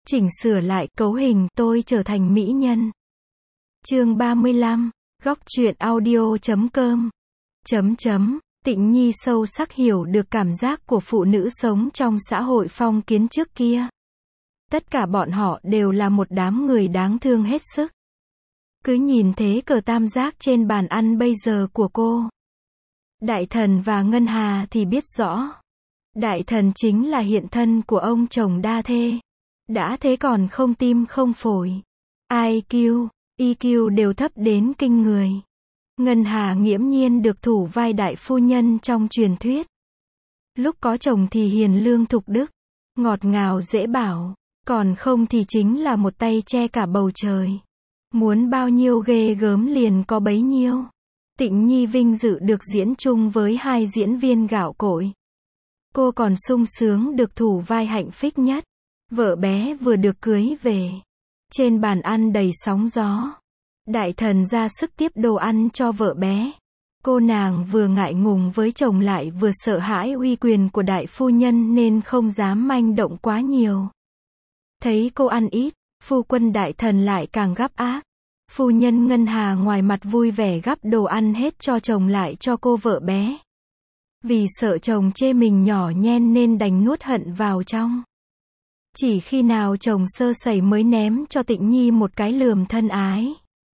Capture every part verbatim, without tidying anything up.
Chỉnh sửa lại cấu hình tôi trở thành mỹ nhân. Chương ba mươi lăm, góc truyện audio chấm com. Chấm chấm, Tịnh Nhi sâu sắc hiểu được cảm giác của phụ nữ sống trong xã hội phong kiến trước kia. Tất cả bọn họ đều là một đám người đáng thương hết sức. Cứ nhìn thế cờ tam giác trên bàn ăn bây giờ của cô. Đại thần và Ngân Hà thì biết rõ. Đại thần chính là hiện thân của ông chồng đa thê. Đã thế còn không tim không phổi. I Q, E Q đều thấp đến kinh người. Ngân Hà nghiễm nhiên được thủ vai đại phu nhân trong truyền thuyết. Lúc có chồng thì hiền lương thục đức, ngọt ngào dễ bảo, còn không thì chính là một tay che cả bầu trời. Muốn bao nhiêu ghê gớm liền có bấy nhiêu. Tịnh Nhi vinh dự được diễn chung với hai diễn viên gạo cội. Cô còn sung sướng được thủ vai hạnh phúc nhất. Vợ bé vừa được cưới về. Trên bàn ăn đầy sóng gió. Đại thần ra sức tiếp đồ ăn cho vợ bé. Cô nàng vừa ngại ngùng với chồng lại vừa sợ hãi uy quyền của đại phu nhân nên không dám manh động quá nhiều. Thấy cô ăn ít, phu quân đại thần lại càng gắp ác. Phu nhân Ngân Hà ngoài mặt vui vẻ gắp đồ ăn hết cho chồng lại cho cô vợ bé. Vì sợ chồng chê mình nhỏ nhen nên đành nuốt hận vào trong. Chỉ khi nào chồng sơ sẩy mới ném cho Tịnh Nhi một cái lườm thân ái.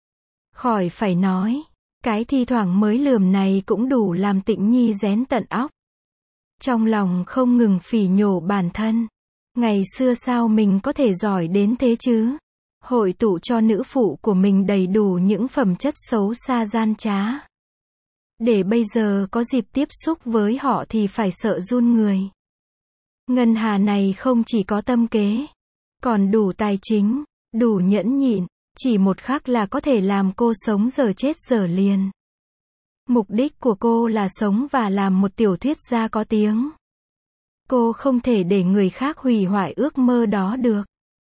Khỏi phải nói, cái thi thoảng mới lườm này cũng đủ làm Tịnh Nhi rén tận óc. Trong lòng không ngừng phỉ nhổ bản thân. Ngày xưa sao mình có thể giỏi đến thế chứ? Hội tụ cho nữ phụ của mình đầy đủ những phẩm chất xấu xa gian trá. Để bây giờ có dịp tiếp xúc với họ thì phải sợ run người. Ngân Hà này không chỉ có tâm kế, còn đủ tài chính, đủ nhẫn nhịn, chỉ một khắc là có thể làm cô sống giờ chết giờ liền. Mục đích của cô là sống và làm một tiểu thuyết gia có tiếng. Cô không thể để người khác hủy hoại ước mơ đó được.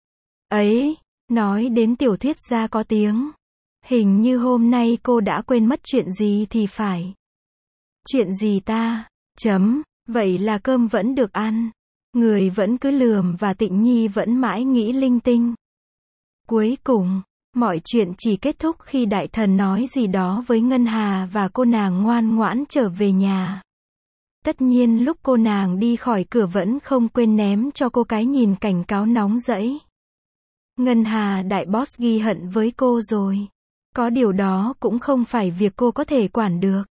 Ấy, nói đến tiểu thuyết gia có tiếng, hình như hôm nay cô đã quên mất chuyện gì thì phải. Chuyện gì ta? Chấm, vậy là cơm vẫn được ăn. Người vẫn cứ lườm và Tịnh Nhi vẫn mãi nghĩ linh tinh. Cuối cùng, mọi chuyện chỉ kết thúc khi đại thần nói gì đó với Ngân Hà và cô nàng ngoan ngoãn trở về nhà. Tất nhiên lúc cô nàng đi khỏi cửa vẫn không quên ném cho cô cái nhìn cảnh cáo nóng rẫy. Ngân Hà đại boss ghi hận với cô rồi. Có điều đó cũng không phải việc cô có thể quản được.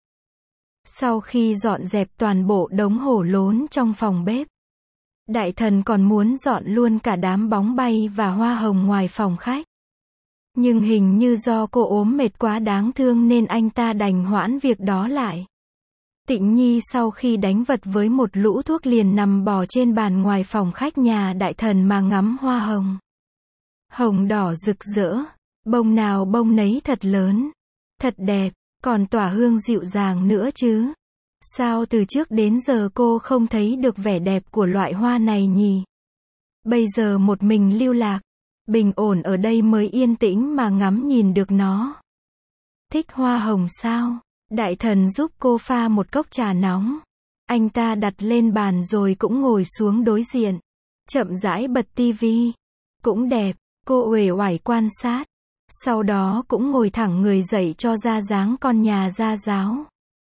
Sau khi dọn dẹp toàn bộ đống hổ lốn trong phòng bếp, đại thần còn muốn dọn luôn cả đám bóng bay và hoa hồng ngoài phòng khách. Nhưng hình như do cô ốm mệt quá đáng thương nên anh ta đành hoãn việc đó lại. Tịnh Nhi sau khi đánh vật với một lũ thuốc liền nằm bò trên bàn ngoài phòng khách nhà đại thần mà ngắm hoa hồng. Hồng đỏ rực rỡ, bông nào bông nấy thật lớn, thật đẹp, còn tỏa hương dịu dàng nữa chứ. Sao từ trước đến giờ cô không thấy được vẻ đẹp của loại hoa này nhỉ? Bây giờ một mình lưu lạc, bình ổn ở đây mới yên tĩnh mà ngắm nhìn được nó. Thích hoa hồng sao? Đại thần giúp cô pha một cốc trà nóng. Anh ta đặt lên bàn rồi cũng ngồi xuống đối diện. Chậm rãi bật tivi. Cũng đẹp, cô uể oải quan sát. Sau đó cũng ngồi thẳng người dậy cho ra dáng con nhà gia giáo.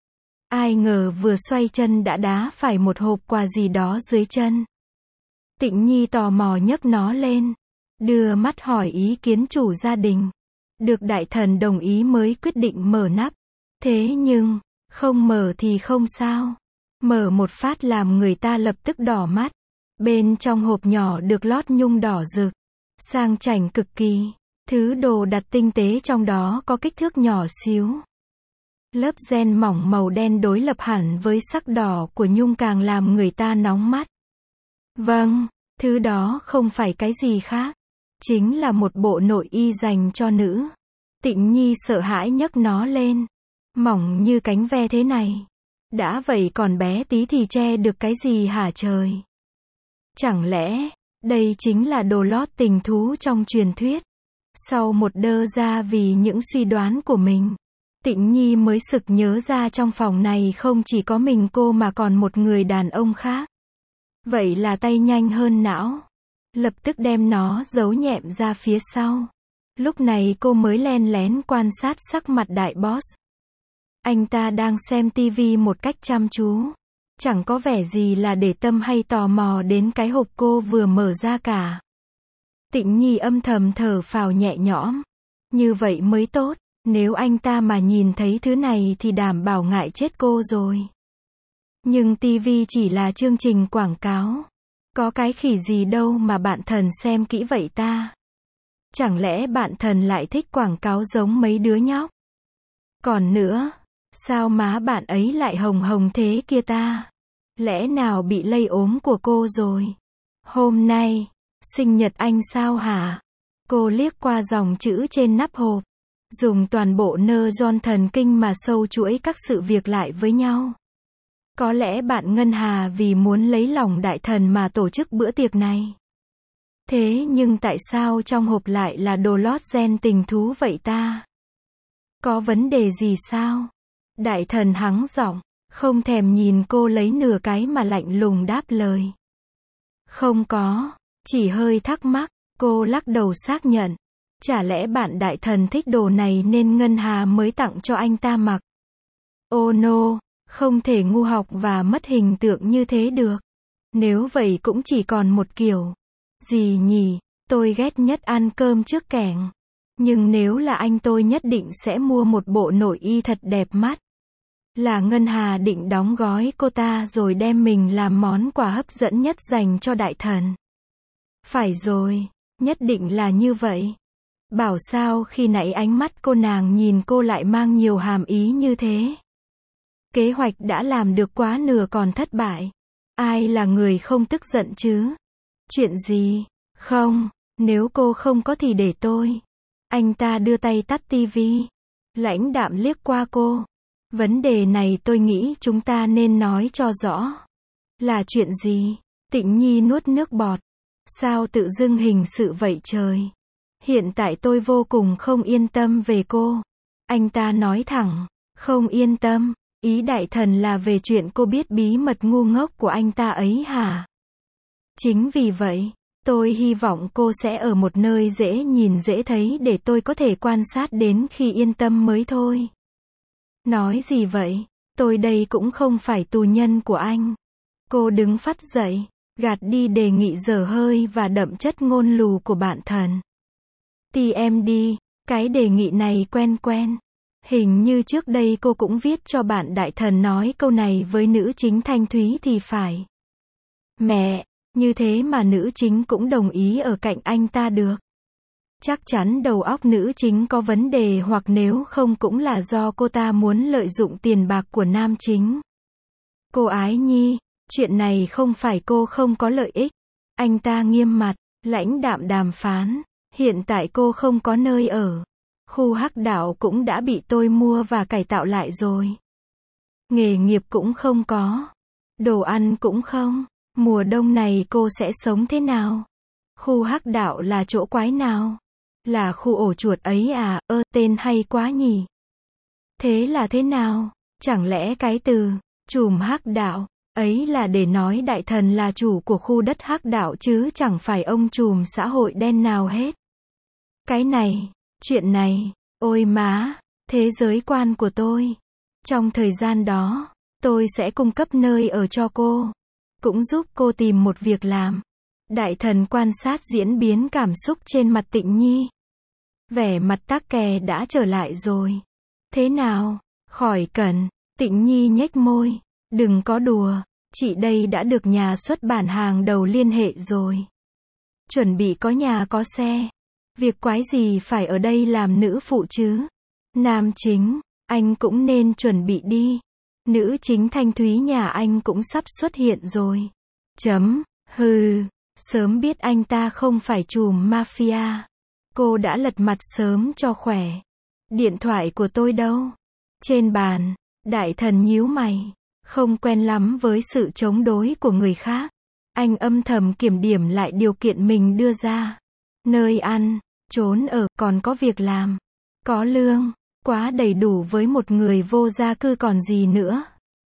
Ai ngờ vừa xoay chân đã đá phải một hộp quà gì đó dưới chân. Tịnh Nhi tò mò nhấc nó lên. Đưa mắt hỏi ý kiến chủ gia đình. Được đại thần đồng ý mới quyết định mở nắp. Thế nhưng, không mở thì không sao. Mở một phát làm người ta lập tức đỏ mắt. Bên trong hộp nhỏ được lót nhung đỏ rực. Sang chảnh cực kỳ. Thứ đồ đặt tinh tế trong đó có kích thước nhỏ xíu. Lớp ren mỏng màu đen đối lập hẳn với sắc đỏ của nhung càng làm người ta nóng mắt. Vâng, thứ đó không phải cái gì khác. Chính là một bộ nội y dành cho nữ. Tịnh Nhi sợ hãi nhấc nó lên. Mỏng như cánh ve thế này. Đã vậy còn bé tí thì che được cái gì hả trời? Chẳng lẽ, đây chính là đồ lót tình thú trong truyền thuyết? Sau một đơ ra vì những suy đoán của mình, Tịnh Nhi mới sực nhớ ra trong phòng này không chỉ có mình cô mà còn một người đàn ông khác. Vậy là tay nhanh hơn não. lập tức đem nó giấu nhẹm ra phía sau. Lúc này cô mới len lén quan sát sắc mặt đại boss. Anh ta đang xem tivi một cách chăm chú. Chẳng có vẻ gì là để tâm hay tò mò đến cái hộp cô vừa mở ra cả. Tịnh Nhi âm thầm thở phào nhẹ nhõm. Như vậy mới tốt, nếu anh ta mà nhìn thấy thứ này thì đảm bảo ngại chết cô rồi. Nhưng tivi chỉ là chương trình quảng cáo. Có cái khỉ gì đâu mà bạn thần xem kỹ vậy ta? Chẳng lẽ bạn thần lại thích quảng cáo giống mấy đứa nhóc? Còn nữa, sao má bạn ấy lại hồng hồng thế kia ta? Lẽ nào bị lây ốm của cô rồi? Hôm nay, sinh nhật anh sao hả? Cô liếc qua dòng chữ trên nắp hộp. Dùng toàn bộ nơ giòn thần kinh mà sâu chuỗi các sự việc lại với nhau. Có lẽ bạn Ngân Hà vì muốn lấy lòng đại thần mà tổ chức bữa tiệc này. Thế nhưng tại sao trong hộp lại là đồ lót gen tình thú vậy ta? Có vấn đề gì sao? Đại thần hắng giọng, không thèm nhìn cô lấy nửa cái mà lạnh lùng đáp lời. Không có, chỉ hơi thắc mắc, cô lắc đầu xác nhận. Chả lẽ bạn đại thần thích đồ này nên Ngân Hà mới tặng cho anh ta mặc? Oh no, không thể ngu học và mất hình tượng như thế được. Nếu vậy cũng chỉ còn một kiểu. Gì nhỉ, tôi ghét nhất ăn cơm trước kẻng. Nhưng nếu là anh tôi nhất định sẽ mua một bộ nội y thật đẹp mắt. Là Ngân Hà định đóng gói cô ta rồi đem mình làm món quà hấp dẫn nhất dành cho đại thần. Phải rồi, nhất định là như vậy. Bảo sao khi nãy ánh mắt cô nàng nhìn cô lại mang nhiều hàm ý như thế. Kế hoạch đã làm được quá nửa còn thất bại. Ai là người không tức giận chứ? Chuyện gì? Không, nếu cô không có thì để tôi. Anh ta đưa tay tắt tivi. Lãnh đạm liếc qua cô. Vấn đề này tôi nghĩ chúng ta nên nói cho rõ. Là chuyện gì? Tịnh Nhi nuốt nước bọt. Sao tự dưng hình sự vậy trời? Hiện tại tôi vô cùng không yên tâm về cô. Anh ta nói thẳng. Không yên tâm. Ý đại thần là về chuyện cô biết bí mật ngu ngốc của anh ta ấy hả? Chính vì vậy, tôi hy vọng cô sẽ ở một nơi dễ nhìn dễ thấy để tôi có thể quan sát đến khi yên tâm mới thôi. Nói gì vậy? Tôi đây cũng không phải tù nhân của anh. Cô đứng phắt dậy, gạt đi đề nghị dở hơi và đậm chất ngôn lù của bạn thần. tê em đê, cái đề nghị này quen quen. Hình như trước đây cô cũng viết cho bạn đại thần nói câu này với nữ chính Thanh Thúy thì phải. Mẹ, như thế mà nữ chính cũng đồng ý ở cạnh anh ta được. Chắc chắn đầu óc nữ chính có vấn đề hoặc nếu không cũng là do cô ta muốn lợi dụng tiền bạc của nam chính. Cô Ái Nhi, chuyện này không phải cô không có lợi ích. Anh ta nghiêm mặt, lãnh đạm đàm phán. Hiện tại cô không có nơi ở. Khu Hắc Đạo cũng đã bị tôi mua và cải tạo lại rồi. Nghề nghiệp cũng không có. Đồ ăn cũng không. Mùa đông này cô sẽ sống thế nào? Khu Hắc Đạo là chỗ quái nào? Là khu ổ chuột ấy à? Ơ, tên hay quá nhỉ? Thế là thế nào? Chẳng lẽ cái từ trùm Hắc Đạo ấy là để nói đại thần là chủ của khu đất Hắc Đạo chứ chẳng phải ông trùm xã hội đen nào hết? Cái này, chuyện này, ôi má, thế giới quan của tôi. Trong thời gian đó, tôi sẽ cung cấp nơi ở cho cô, cũng giúp cô tìm một việc làm. Đại thần quan sát diễn biến cảm xúc trên mặt Tịnh Nhi. Vẻ mặt tắc kè đã trở lại rồi. Thế nào? Khỏi cần. Tịnh Nhi nhếch môi. Đừng có đùa. Chị đây đã được nhà xuất bản hàng đầu liên hệ rồi. Chuẩn bị có nhà có xe. Việc quái gì phải ở đây làm nữ phụ chứ? Nam chính, anh cũng nên chuẩn bị đi. Nữ chính Thanh Thúy nhà anh cũng sắp xuất hiện rồi. Chấm, hừ, sớm biết anh ta không phải trùm mafia. Cô đã lật mặt sớm cho khỏe. Điện thoại của tôi đâu? Trên bàn, đại thần nhíu mày. Không quen lắm với sự chống đối của người khác. Anh âm thầm kiểm điểm lại điều kiện mình đưa ra. Nơi ăn, trốn ở, còn có việc làm. Có lương, quá đầy đủ với một người vô gia cư còn gì nữa.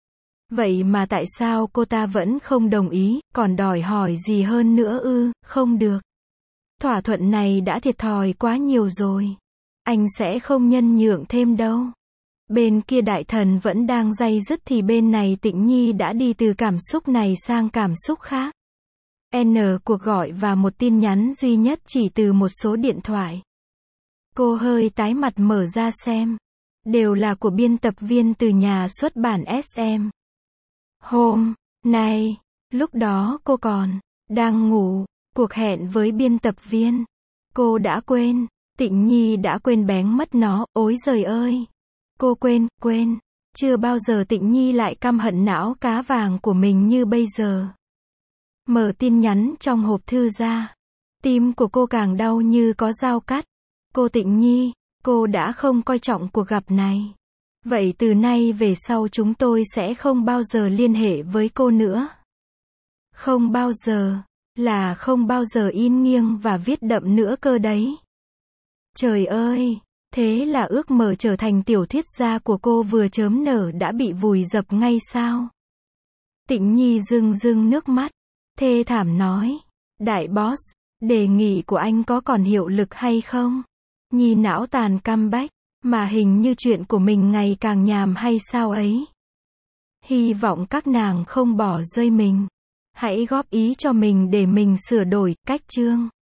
Vậy mà tại sao cô ta vẫn không đồng ý, còn đòi hỏi gì hơn nữa ư, không được. Thỏa thuận này đã thiệt thòi quá nhiều rồi. Anh sẽ không nhân nhượng thêm đâu. Bên kia đại thần vẫn đang day dứt thì bên này Tịnh Nhi đã đi từ cảm xúc này sang cảm xúc khác. N cuộc gọi và một tin nhắn duy nhất chỉ từ một số điện thoại. Cô hơi tái mặt mở ra xem. Đều là của biên tập viên từ nhà xuất bản ét em. Hôm nay, lúc đó cô còn đang ngủ, cuộc hẹn với biên tập viên. Cô đã quên, Tịnh Nhi đã quên bén mất nó, ối giời ơi. Cô quên, quên. Chưa bao giờ Tịnh Nhi lại căm hận não cá vàng của mình như bây giờ. Mở tin nhắn trong hộp thư ra. Tim của cô càng đau như có dao cắt. Cô Tịnh Nhi, cô đã không coi trọng cuộc gặp này. Vậy từ nay về sau chúng tôi sẽ không bao giờ liên hệ với cô nữa. Không bao giờ, là không bao giờ in nghiêng và viết đậm nữa cơ đấy. Trời ơi, thế là ước mơ trở thành tiểu thuyết gia của cô vừa chớm nở đã bị vùi dập ngay sao? Tịnh Nhi rưng rưng nước mắt, thê thảm nói, đại boss, đề nghị của anh có còn hiệu lực hay không? Nhi não tàn comeback, mà hình như chuyện của mình ngày càng nhàm hay sao ấy. Hy vọng các nàng không bỏ rơi mình. Hãy góp ý cho mình để mình sửa đổi cách chương.